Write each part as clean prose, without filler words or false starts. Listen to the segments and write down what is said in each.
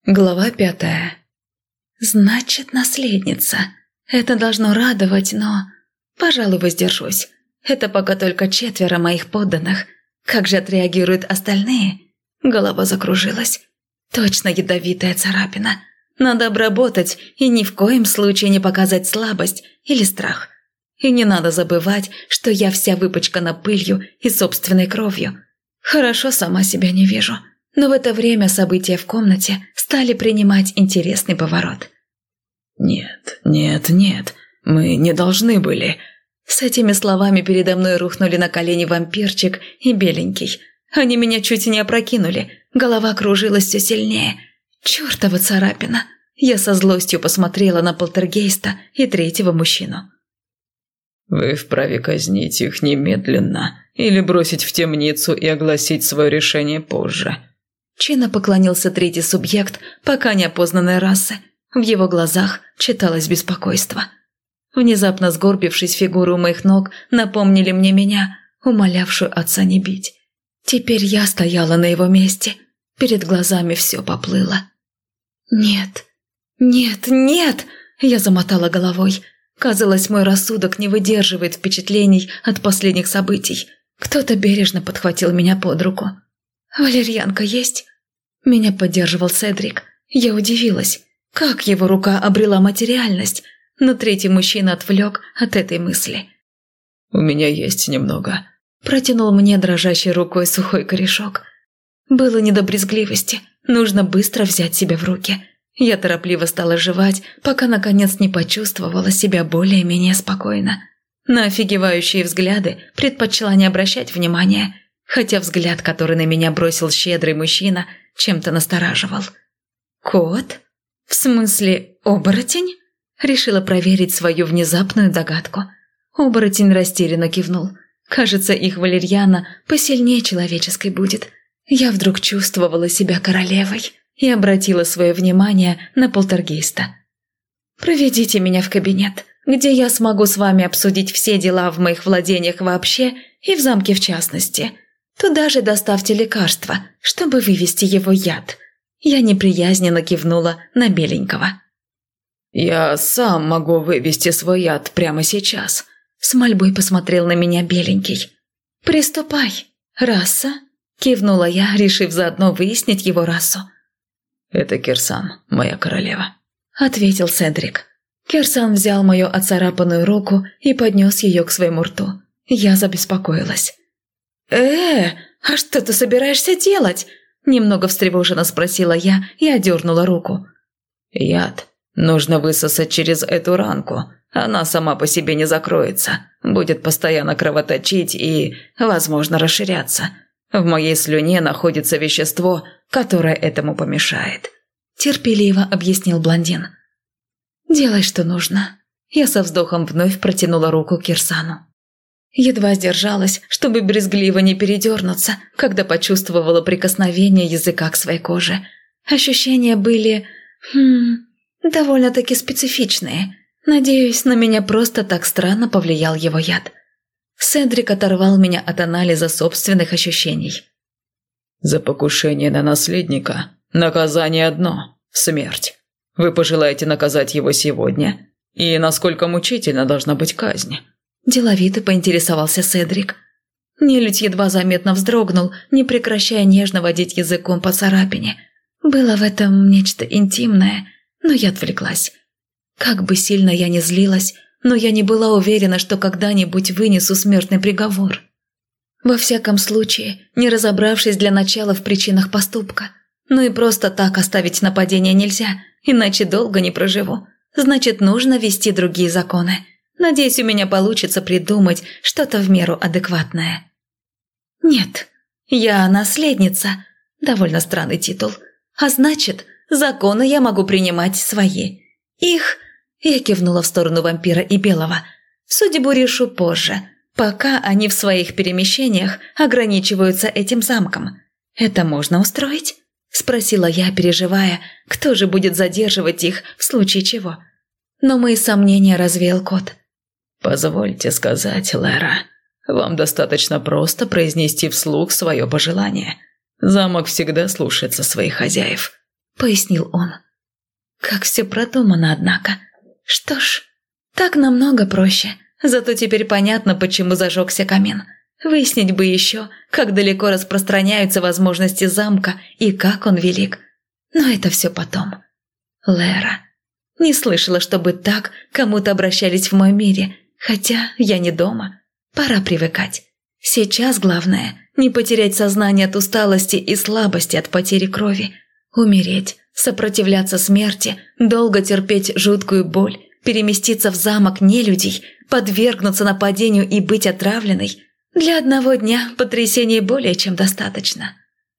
Глава 5. Значит, наследница. Это должно радовать, но... Пожалуй, воздержусь. Это пока только 4 моих подданных. Как же отреагируют остальные? Голова закружилась. Точно ядовитая царапина. Надо обработать и ни в коем случае не показать слабость или страх. И не надо забывать, что я вся выпачкана пылью и собственной кровью. Хорошо сама себя не вижу. Но в это время события в комнате стали принимать интересный поворот. «Нет, нет, нет, мы не должны были...» С этими словами передо мной рухнули на колени вампирчик и беленький. Они меня чуть не опрокинули, голова кружилась все сильнее. Чёртова царапина! Я со злостью посмотрела на полтергейста и 3-го мужчину. «Вы вправе казнить их немедленно или бросить в темницу и огласить свое решение позже». Чинно поклонился 3-й субъект пока неопознанной расы. В его глазах читалось беспокойство. Внезапно сгорбившись, фигуры у моих ног напомнили мне меня, умолявшую отца не бить. Теперь я стояла на его месте. Перед глазами все поплыло. «Нет, нет, нет!» Я замотала головой. Казалось, мой рассудок не выдерживает впечатлений от последних событий. Кто-то бережно подхватил меня под руку. «Валерьянка есть?» Меня поддерживал Седрик. Я удивилась, как его рука обрела материальность, но 3-й мужчина отвлек от этой мысли. «У меня есть немного». Протянул мне дрожащей рукой сухой корешок. Было не до брезгливости, нужно быстро взять себя в руки. Я торопливо стала жевать, пока наконец не почувствовала себя более-менее спокойно. На офигевающие взгляды предпочла не обращать внимания, хотя взгляд, который на меня бросил щедрый мужчина, чем-то настораживал. «Кот? В смысле, оборотень?» Решила проверить свою внезапную догадку. Оборотень растерянно кивнул. Кажется, их валерьяна посильнее человеческой будет. Я вдруг чувствовала себя королевой и обратила свое внимание на полтергейста. «Проведите меня в кабинет, где я смогу с вами обсудить все дела в моих владениях вообще и в замке в частности. Туда же доставьте лекарство, чтобы вывести его яд». Я неприязненно кивнула на беленького. «Я сам могу вывести свой яд прямо сейчас», – с мольбой посмотрел на меня беленький. «Приступай. Раса?» – кивнула я, решив заодно выяснить его расу. «Это Кирсан, моя королева», – ответил Седрик. Кирсан взял мою оцарапанную руку и поднес ее к своему рту. Я забеспокоилась. А что ты собираешься делать?» – немного встревоженно спросила я и одернула руку. «Яд нужно высосать через эту ранку. Она сама по себе не закроется, будет постоянно кровоточить и, возможно, расширяться. В моей слюне находится вещество, которое этому помешает», – терпеливо объяснил блондин. «Делай, что нужно». Я со вздохом вновь протянула руку к Кирсану. Едва сдержалась, чтобы брезгливо не передернуться, когда почувствовала прикосновение языка к своей коже. Ощущения были... довольно-таки специфичные. Надеюсь, на меня просто так странно повлиял его яд. Седрик оторвал меня от анализа собственных ощущений. «За покушение на наследника наказание одно – смерть. Вы пожелаете наказать его сегодня? И насколько мучительно должна быть казнь?» Деловито поинтересовался Седрик. Нелюдь едва заметно вздрогнул, не прекращая нежно водить языком по царапине. Было в этом нечто интимное, но я отвлеклась. Как бы сильно я ни злилась, но я не была уверена, что когда-нибудь вынесу смертный приговор. Во всяком случае, не разобравшись для начала в причинах поступка. Ну и просто так оставить нападение нельзя, иначе долго не проживу. Значит, нужно вести другие законы. Надеюсь, у меня получится придумать что-то в меру адекватное. Нет, я наследница. Довольно странный титул. А значит, законы я могу принимать свои. Их... Я кивнула в сторону вампира и белого. Судьбу решу позже, пока они в своих перемещениях ограничиваются этим замком. Это можно устроить? Спросила я, переживая, кто же будет задерживать их в случае чего. Но мои сомнения развеял кот. «Позвольте сказать, Лера, вам достаточно просто произнести вслух свое пожелание. Замок всегда слушается своих хозяев». – пояснил он. Как все продумано, однако. Что ж, так намного проще. Зато теперь понятно, почему зажегся камин. Выяснить бы еще, как далеко распространяются возможности замка и как он велик. Но это все потом. Лера. Не слышала, чтобы так кому-то обращались в моем мире, хотя я не дома. Пора привыкать. Сейчас главное – не потерять сознание от усталости и слабости от потери крови. Умереть, сопротивляться смерти, долго терпеть жуткую боль, переместиться в замок нелюдей, подвергнуться нападению и быть отравленной – для одного дня потрясений более чем достаточно.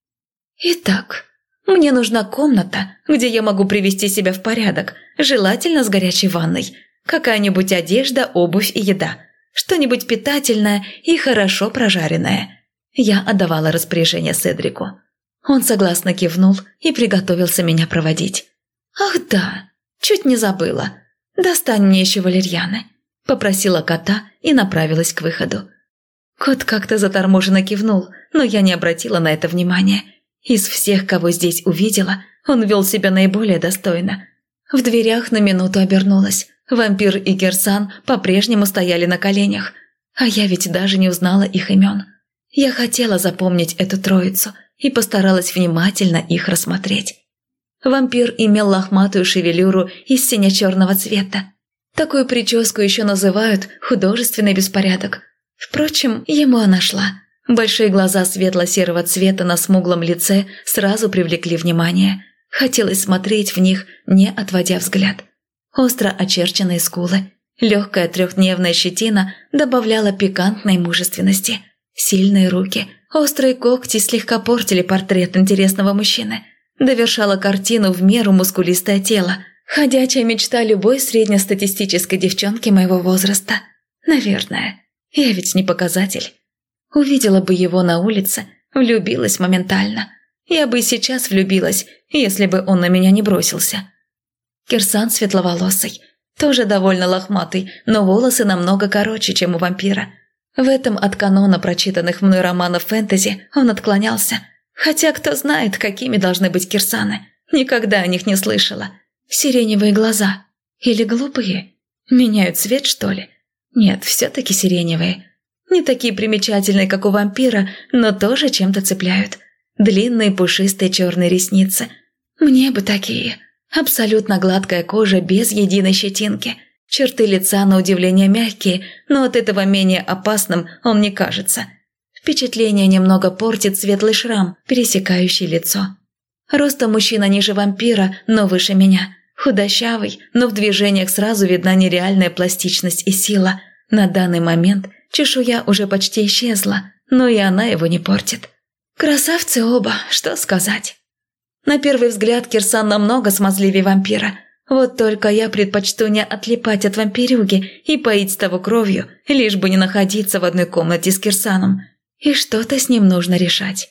Итак, мне нужна комната, где я могу привести себя в порядок, желательно с горячей ванной, какая-нибудь одежда, обувь и еда, что-нибудь питательное и хорошо прожаренное. Я отдавала распоряжение Седрику. Он согласно кивнул и приготовился меня проводить. «Ах да, чуть не забыла. Достань мне еще валерьяны», – попросила кота и направилась к выходу. Кот как-то заторможенно кивнул, но я не обратила на это внимания. Из всех, кого здесь увидела, он вел себя наиболее достойно. В дверях на минуту обернулась. Вампир и Кирсан по-прежнему стояли на коленях, а я ведь даже не узнала их имен. Я хотела запомнить эту троицу и постаралась внимательно их рассмотреть. Вампир имел лохматую шевелюру из сине-черного цвета. Такую прическу еще называют художественный беспорядок. Впрочем, ему она шла. Большие глаза светло-серого цвета на смуглом лице сразу привлекли внимание. Хотелось смотреть в них, не отводя взгляд. Остро очерченные скулы, легкая трехдневная щетина добавляла пикантной мужественности. Сильные руки, острые когти слегка портили портрет интересного мужчины. Довершала картину в меру мускулистое тело. Ходячая мечта любой среднестатистической девчонки моего возраста. Наверное. Я ведь не показатель. Увидела бы его на улице, влюбилась моментально. Я бы и сейчас влюбилась, если бы он на меня не бросился. Кирсан светловолосый, тоже довольно лохматый, но волосы намного короче, чем у вампира. В этом от канона прочитанных мной романов фэнтези он отклонялся. Хотя кто знает, какими должны быть кирсаны. Никогда о них не слышала. Сиреневые глаза. Или голубые. Меняют цвет, что ли? Нет, все-таки сиреневые. Не такие примечательные, как у вампира, но тоже чем-то цепляют. Длинные пушистые черные ресницы. Мне бы такие. Абсолютно гладкая кожа без единой щетинки. Черты лица на удивление мягкие, но от этого менее опасным он не кажется. Впечатление немного портит светлый шрам, пересекающий лицо. Ростом мужчина ниже вампира, но выше меня. Худощавый, но в движениях сразу видна нереальная пластичность и сила. На данный момент чешуя уже почти исчезла, но и она его не портит. Красавцы оба, что сказать. На первый взгляд Кирсан намного смазливее вампира. Вот только я предпочту не отлипать от вампирюги и поить того кровью, лишь бы не находиться в одной комнате с Кирсаном. И что-то с ним нужно решать.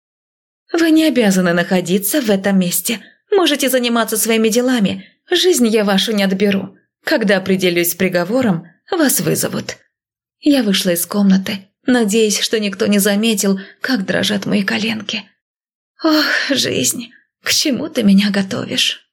Вы не обязаны находиться в этом месте. Можете заниматься своими делами. Жизнь я вашу не отберу. Когда определюсь с приговором, вас вызовут. Я вышла из комнаты, надеясь, что никто не заметил, как дрожат мои коленки. Ох, жизнь, к чему ты меня готовишь?